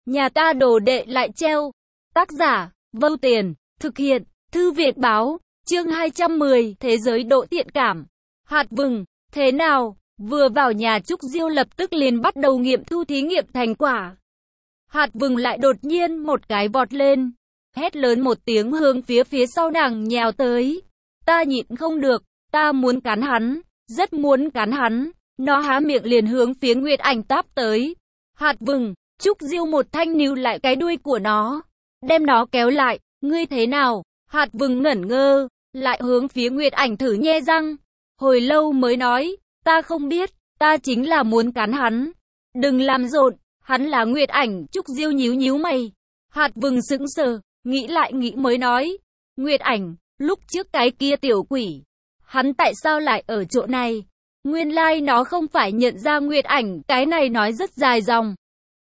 Nhà ta đồ đệ lại treo. Tác giả, Vâu Tiền, thực hiện, Thư viện báo, chương 210, thế giới độ thiện cảm. Hạt vừng, thế nào? Vừa vào nhà Trúc Diêu lập tức liền bắt đầu nghiệm thu thí nghiệm thành quả. Hạt vừng lại đột nhiên một cái vọt lên, hét lớn một tiếng hướng phía sau nàng nhào tới. Ta nhịn không được, ta muốn cắn hắn, rất muốn cắn hắn. Nó há miệng liền hướng phía Nguyệt Ảnh táp tới. Hạt vừng, Trúc Diêu một thanh níu lại cái đuôi của nó, đem nó kéo lại. Ngươi thế nào? Hạt vừng ngẩn ngơ, lại hướng phía Nguyệt Ảnh thử nhe răng. Hồi lâu mới nói, ta không biết, ta chính là muốn cắn hắn. Đừng làm rộn, hắn là Nguyệt Ảnh. Trúc Diêu nhíu nhíu mày. Hạt vừng sững sờ, nghĩ lại nghĩ mới nói, Nguyệt Ảnh, lúc trước cái kia tiểu quỷ, hắn tại sao lại ở chỗ này? Nguyên lai nó không phải nhận ra Nguyệt Ảnh. Cái này nói rất dài dòng,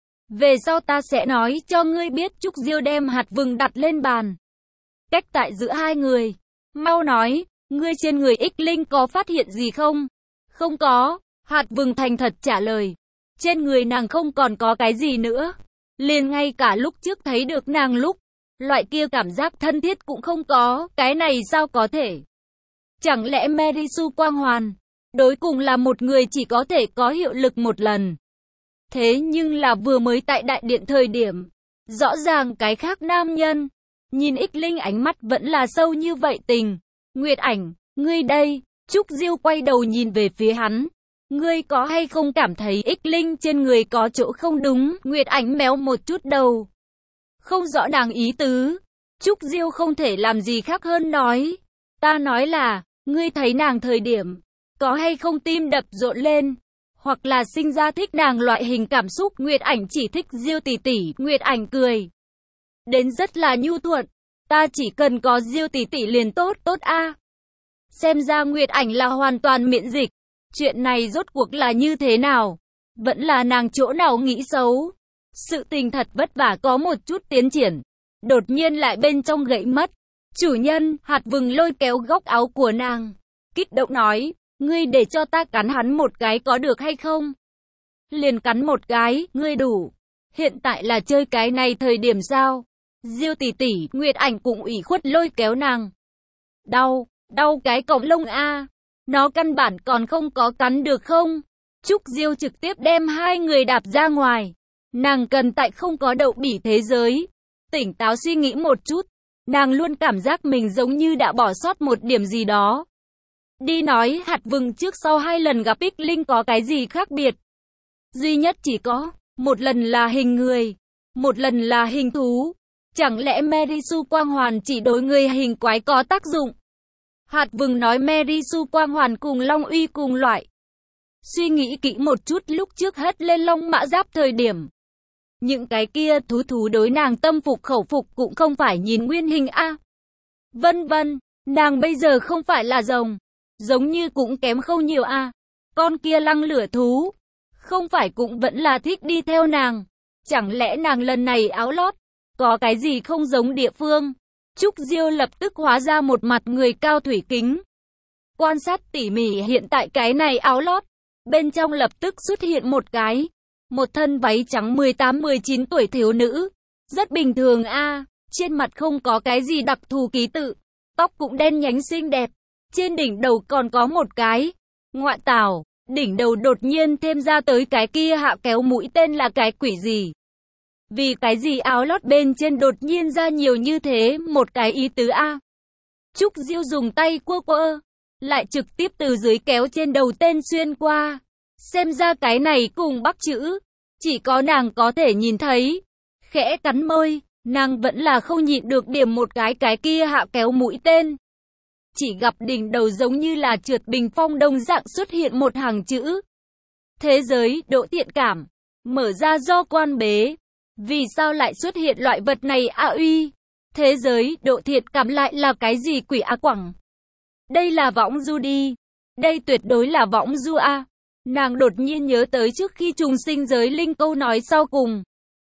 về sau ta sẽ nói cho ngươi biết. Trúc Diêu đem hạt vừng đặt lên bàn, cách tại giữa hai người. Mau nói, ngươi trên người Ích Linh có phát hiện gì không? Không có, hạt vừng thành thật trả lời. Trên người nàng không còn có cái gì nữa, liền ngay cả lúc trước thấy được nàng lúc, loại kia cảm giác thân thiết cũng không có. Cái này sao có thể? Chẳng lẽ Merisu quang hoàn đối cùng là một người chỉ có thể có hiệu lực một lần? Thế nhưng là vừa mới tại đại điện thời điểm, rõ ràng cái khác nam nhân nhìn Ích Linh ánh mắt vẫn là sâu như vậy tình. Nguyệt Ảnh, ngươi đây. Trúc Diêu quay đầu nhìn về phía hắn. Ngươi có hay không cảm thấy Ích Linh trên người có chỗ không đúng? Nguyệt Ảnh méo một chút đầu, không rõ nàng ý tứ. Trúc Diêu không thể làm gì khác hơn nói, ta nói là, ngươi thấy nàng thời điểm, có hay không tim đập rộn lên, hoặc là sinh ra thích nàng loại hình cảm xúc? Nguyệt Ảnh chỉ thích Diêu tỷ tỷ. Nguyệt Ảnh cười đến rất là nhu thuận, ta chỉ cần có Diêu tỷ tỷ liền tốt a. Xem ra Nguyệt Ảnh là hoàn toàn miễn dịch. Chuyện này rốt cuộc là như thế nào? Vẫn là nàng chỗ nào nghĩ xấu? Sự tình thật vất vả có một chút tiến triển, đột nhiên lại bên trong gãy mất. Chủ nhân, hạt vừng lôi kéo góc áo của nàng, kích động nói, ngươi để cho ta cắn hắn một cái có được hay không? Liền cắn một cái, ngươi đủ. Hiện tại là chơi cái này thời điểm sao? Diêu tỷ tỷ. Nguyệt Ảnh cũng ủy khuất lôi kéo nàng. Đau cái cọng lông a. Nó căn bản còn không có cắn được không? Trúc Diêu trực tiếp đem hai người đạp ra ngoài. Nàng cần tại không có đậu bỉ thế giới tỉnh táo suy nghĩ một chút. Nàng luôn cảm giác mình giống như đã bỏ sót một điểm gì đó. Đi nói hạt vừng trước sau hai lần gặp Ích Linh có cái gì khác biệt? Duy nhất chỉ có, một lần là hình người, một lần là hình thú. Chẳng lẽ Merisu quang hoàn chỉ đối người hình quái có tác dụng? Hạt vừng nói Merisu quang hoàn cùng Long Uy cùng loại. Suy nghĩ kỹ một chút, lúc trước hất lên Long Mã Giáp thời điểm, những cái kia thú đối nàng tâm phục khẩu phục cũng không phải nhìn nguyên hình a. Vân vân, nàng bây giờ không phải là rồng, giống như cũng kém không nhiều a. Con kia lăng lửa thú, không phải cũng vẫn là thích đi theo nàng. Chẳng lẽ nàng lần này áo lót có cái gì không giống địa phương? Trúc Diêu lập tức hóa ra một mặt người cao thủy kính, quan sát tỉ mỉ hiện tại cái này áo lót. Bên trong lập tức xuất hiện một thân váy trắng 18-19 tuổi thiếu nữ. Rất bình thường a, trên mặt không có cái gì đặc thù ký tự, tóc cũng đen nhánh xinh đẹp, trên đỉnh đầu còn có một cái. Ngoại tảo, đỉnh đầu đột nhiên thêm ra tới cái kia hạ kéo mũi tên là cái quỷ gì? Vì cái gì áo lót bên trên đột nhiên ra nhiều như thế một cái ý tứ a? Trúc Diêu dùng tay quơ, lại trực tiếp từ dưới kéo trên đầu tên xuyên qua. Xem ra cái này cùng Bắc chữ, chỉ có nàng có thể nhìn thấy. Khẽ cắn môi, nàng vẫn là không nhịn được điểm một cái kia hạ kéo mũi tên. Chỉ gặp đỉnh đầu giống như là trượt bình phong đồng dạng xuất hiện một hàng chữ. Thế giới độ thiện cảm, mở ra do quan bế. Vì sao lại xuất hiện loại vật này a uy? Thế giới độ thiện cảm lại là cái gì quỷ a quẳng? Đây là võng du đi. Đây tuyệt đối là võng du a. Nàng đột nhiên nhớ tới trước khi trùng sinh giới linh câu nói sau cùng.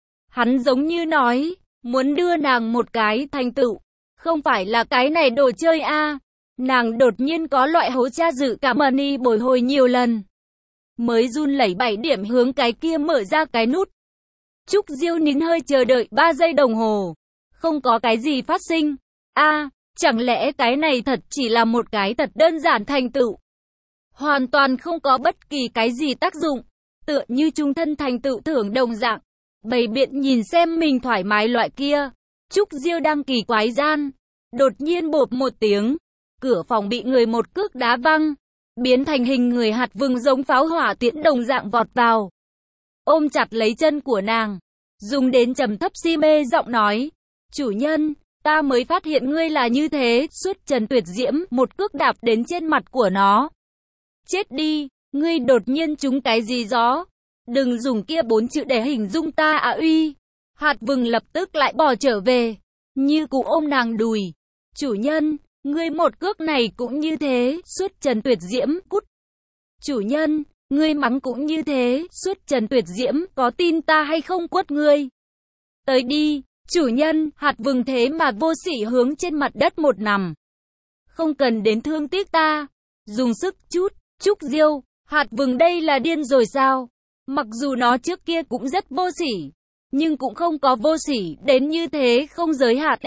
Hắn giống như nói, muốn đưa nàng một cái thành tựu. Không phải là cái này đồ chơi a. Nàng đột nhiên có loại hố cha dự cảm money bồi hồi nhiều lần, mới run lẩy 7 điểm hướng cái kia mở ra cái nút. Trúc Diêu nín hơi chờ đợi 3 giây đồng hồ. Không có cái gì phát sinh. Chẳng lẽ cái này thật chỉ là một cái thật đơn giản thành tựu? Hoàn toàn không có bất kỳ cái gì tác dụng. Tựa như chung thân thành tựu thưởng đồng dạng. Bày biện nhìn xem mình thoải mái loại kia. Trúc Diêu đang kỳ quái gian. Đột nhiên bộp một tiếng. Cửa phòng bị người một cước đá văng. Biến thành hình người hạt vừng giống pháo hỏa tiễn đồng dạng vọt vào. Ôm chặt lấy chân của nàng. Dùng đến trầm thấp si mê giọng nói. Chủ nhân, ta mới phát hiện ngươi là như thế. Suốt trần tuyệt diễm, một cước đạp đến trên mặt của nó. Chết đi, ngươi đột nhiên trúng cái gì gió? Đừng dùng kia 4 chữ để hình dung ta uy. Hạt vừng lập tức lại bỏ trở về. Như cụ ôm nàng đùi. Chủ nhân, ngươi một cước này cũng như thế. Suốt trần tuyệt diễm, cút. Chủ nhân, ngươi mắng cũng như thế. Suốt trần tuyệt diễm, có tin ta hay không quất ngươi? Tới đi, chủ nhân. Hạt vừng thế mà vô sỉ hướng trên mặt đất một nằm. Không cần đến thương tiếc ta. Dùng sức chút. Trúc Diêu, hạt vừng đây là điên rồi sao? Mặc dù nó trước kia cũng rất vô sỉ, nhưng cũng không có vô sỉ đến như thế không giới hạn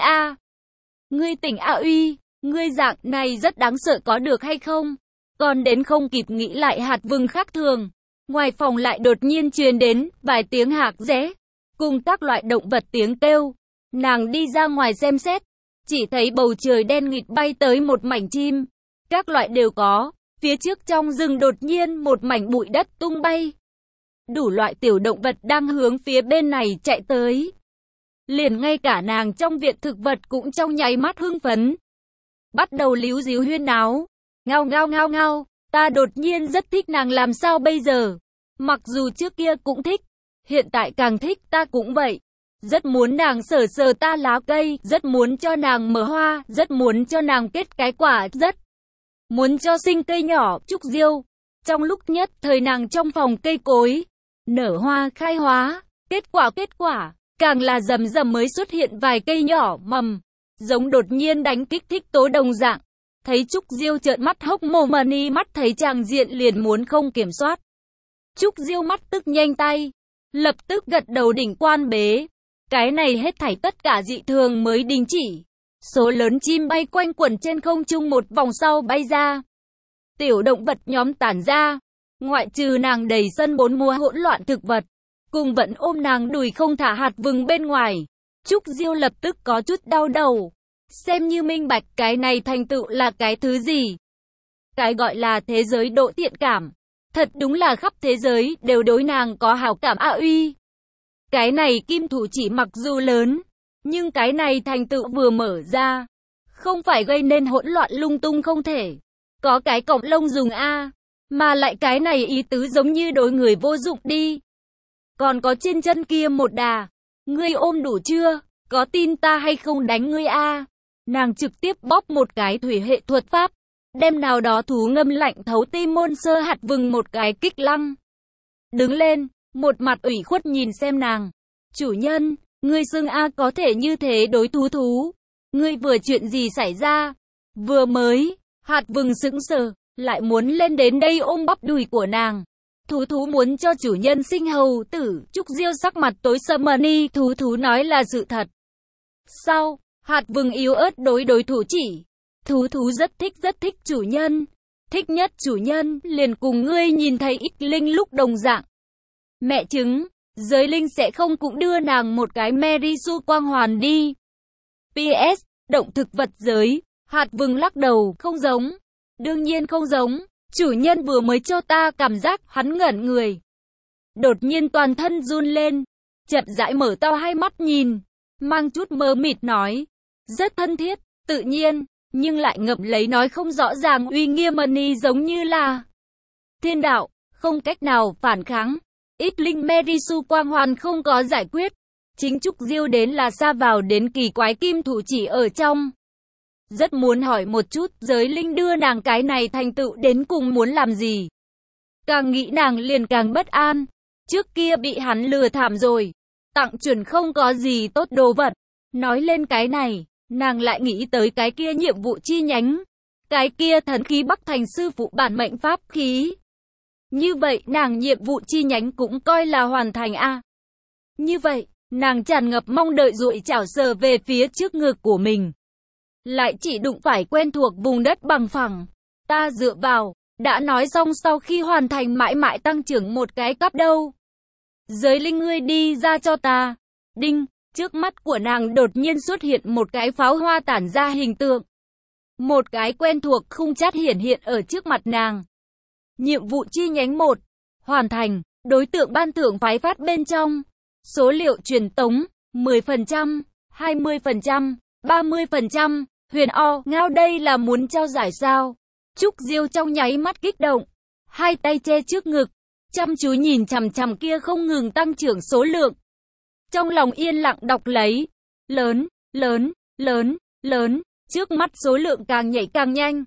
Ngươi tỉnh uy, ngươi dạng này rất đáng sợ có được hay không? Còn đến không kịp nghĩ lại hạt vừng khác thường. Ngoài phòng lại đột nhiên truyền đến vài tiếng hạc rẽ, cùng các loại động vật tiếng kêu. Nàng đi ra ngoài xem xét, chỉ thấy bầu trời đen nghịt bay tới một mảnh chim. Các loại đều có. Phía trước trong rừng đột nhiên một mảnh bụi đất tung bay. Đủ loại tiểu động vật đang hướng phía bên này chạy tới. Liền ngay cả nàng trong viện thực vật cũng trong nháy mắt hưng phấn. Bắt đầu líu díu huyên náo. Ngao ngao ngao ngao. Ta đột nhiên rất thích nàng làm sao bây giờ. Mặc dù trước kia cũng thích. Hiện tại càng thích ta cũng vậy. Rất muốn nàng sờ sờ ta lá cây. Rất muốn cho nàng mở hoa. Rất muốn cho nàng kết cái quả. Rất muốn cho sinh cây nhỏ. Trúc Diêu. Trong lúc nhất thời nàng trong phòng cây cối. Nở hoa khai hóa. Kết quả. Càng là rầm rầm mới xuất hiện vài cây nhỏ mầm. Giống đột nhiên đánh kích thích tố đồng dạng. Thấy Trúc Diêu trợn mắt hốc mồm ni mắt thấy chàng diện liền muốn không kiểm soát. Trúc Diêu mắt tức nhanh tay. Lập tức gật đầu đỉnh quan bế. Cái này hết thảy tất cả dị thường mới đình chỉ. Số lớn chim bay quanh quẩn trên không trung một vòng sau bay ra. Tiểu động vật nhóm tản ra. Ngoại trừ nàng đầy sân bốn mùa hỗn loạn thực vật. Cùng vẫn ôm nàng đùi không thả hạt vừng bên ngoài. Trúc Diêu lập tức có chút đau đầu. Xem như minh bạch cái này thành tựu là cái thứ gì. Cái gọi là thế giới độ thiện cảm. Thật đúng là khắp thế giới đều đối nàng có hảo cảm uy. Cái này kim thủ chỉ mặc dù lớn. Nhưng cái này thành tựu vừa mở ra. Không phải gây nên hỗn loạn lung tung không thể. Có cái cọng lông dùng mà lại cái này ý tứ giống như đối người vô dụng đi. Còn có trên chân kia một đà. Ngươi ôm đủ chưa? Có tin ta hay không đánh ngươi Nàng trực tiếp bóp một cái thủy hệ thuật pháp. Đem nào đó thú ngâm lạnh thấu tim môn sơ hạt vừng một cái kích lăng. Đứng lên, một mặt ủy khuất nhìn xem nàng. Chủ nhân, ngươi xưng có thể như thế đối thú. Ngươi vừa chuyện gì xảy ra? Vừa mới, hạt vừng sững sờ, lại muốn lên đến đây ôm bắp đùi của nàng. Thú muốn cho chủ nhân sinh hầu tử. Trúc Diêu sắc mặt tối sầm ni, thú nói là sự thật. Sau, hạt vừng yếu ớt đối thủ chỉ. Thú rất thích chủ nhân. Thích nhất chủ nhân, liền cùng ngươi nhìn thấy ít linh lúc đồng dạng. Mẹ chứng, giới linh sẽ không cũng đưa nàng một cái Merisu quang hoàn đi. PS, động thực vật giới, hạt vừng lắc đầu, không giống. Đương nhiên không giống. Chủ nhân vừa mới cho ta cảm giác hắn ngẩn người. Đột nhiên toàn thân run lên. Chậm rãi mở to hai mắt nhìn. Mang chút mơ mịt nói. Rất thân thiết, tự nhiên. Nhưng lại ngậm lấy nói không rõ ràng uy nghiêm ni giống như là thiên đạo, không cách nào phản kháng. Ít linh Merisu quang hoàn không có giải quyết. Chính Trúc Diêu đến là xa vào đến kỳ quái kim thủ chỉ ở trong. Rất muốn hỏi một chút, giới linh đưa nàng cái này thành tựu đến cùng muốn làm gì. Càng nghĩ nàng liền càng bất an. Trước kia bị hắn lừa thảm rồi. Tặng chuẩn không có gì tốt đồ vật. Nói lên cái này, nàng lại nghĩ tới cái kia nhiệm vụ chi nhánh. Cái kia thần khí Bắc Thành sư phụ bản mệnh pháp khí. Như vậy nàng nhiệm vụ chi nhánh cũng coi là hoàn thành Như vậy, nàng tràn ngập mong đợi duỗi chảo sờ về phía trước ngực của mình. Lại chỉ đụng phải quen thuộc vùng đất bằng phẳng. Ta dựa vào, đã nói xong sau khi hoàn thành mãi mãi tăng trưởng một cái cấp đâu. Giới linh ngươi đi ra cho ta. Đinh, trước mắt của nàng đột nhiên xuất hiện một cái pháo hoa tản ra hình tượng. Một cái quen thuộc khung chat hiển hiện ở trước mặt nàng. Nhiệm vụ chi nhánh 1. Hoàn thành, đối tượng ban thưởng phái phát bên trong. Số liệu truyền tống, 10%, 20%, 30%, huyền o, ngao đây là muốn trao giải sao? Trúc Diêu trong nháy mắt kích động, hai tay che trước ngực, chăm chú nhìn chằm chằm kia không ngừng tăng trưởng số lượng. Trong lòng yên lặng đọc lấy, lớn, lớn, lớn, lớn, trước mắt số lượng càng nhảy càng nhanh,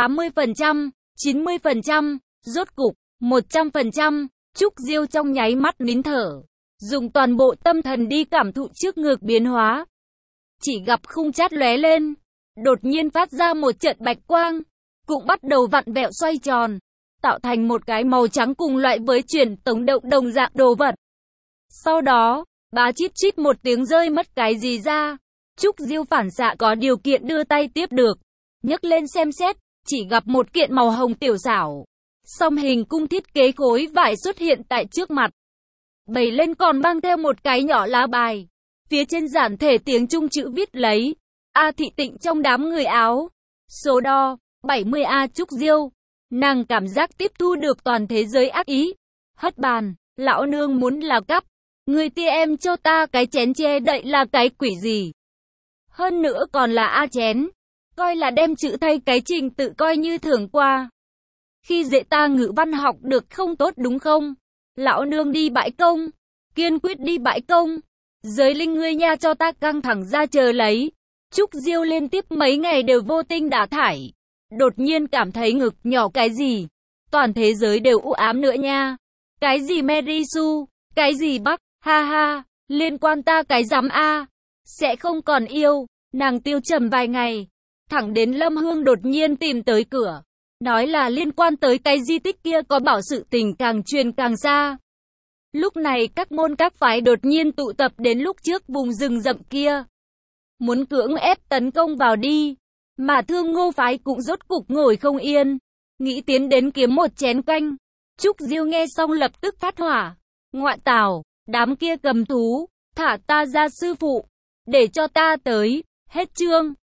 80%, 90%, rốt cục, 100%, Trúc Diêu trong nháy mắt nín thở, dùng toàn bộ tâm thần đi cảm thụ trước ngực biến hóa. Chỉ gặp khung chat lóe lên, đột nhiên phát ra một trận bạch quang, cũng bắt đầu vặn vẹo xoay tròn, tạo thành một cái màu trắng cùng loại với truyền tống động đồng dạng đồ vật. Sau đó, bá chít chít một tiếng rơi mất cái gì ra. Trúc Diêu phản xạ có điều kiện đưa tay tiếp được, nhấc lên xem xét, chỉ gặp một kiện màu hồng tiểu xảo, song hình cung thiết kế khối vải xuất hiện tại trước mặt. Bày lên còn mang theo một cái nhỏ lá bài, phía trên giản thể tiếng Trung chữ viết lấy A Thị Tịnh trong đám người áo. Số đo 70A. Trúc Diêu, nàng cảm giác tiếp thu được toàn thế giới ác ý. Hất bàn, lão nương muốn là cắp. Người tia em cho ta cái chén che đậy là cái quỷ gì? Hơn nữa còn là A chén. Coi là đem chữ thay cái trình tự coi như thường qua. Khi dễ ta ngữ văn học được không tốt đúng không? Lão nương đi bãi công. Kiên quyết đi bãi công. Giới linh ngươi nha cho ta căng thẳng ra chờ lấy. Trúc Diêu liên tiếp mấy ngày đều vô tinh đả thải. Đột nhiên cảm thấy ngực nhỏ cái gì. Toàn thế giới đều u ám nữa nha. Cái gì Mary Sue, cái gì Bắc, ha ha, liên quan ta cái rắm a. Sẽ không còn yêu. Nàng tiêu trầm vài ngày. Thẳng đến Lâm Hương đột nhiên tìm tới cửa. Nói là liên quan tới cái di tích kia có bảo sự tình càng truyền càng xa. Lúc này các môn các phái đột nhiên tụ tập đến lúc trước vùng rừng rậm kia. Muốn cưỡng ép tấn công vào đi. Mà Thương Ngô phái cũng rốt cục ngồi không yên. Nghĩ tiến đến kiếm một chén canh. Trúc Diêu nghe xong lập tức phát hỏa. Ngoại tảo, đám kia cầm thú, thả ta ra sư phụ. Để cho ta tới, hết chương.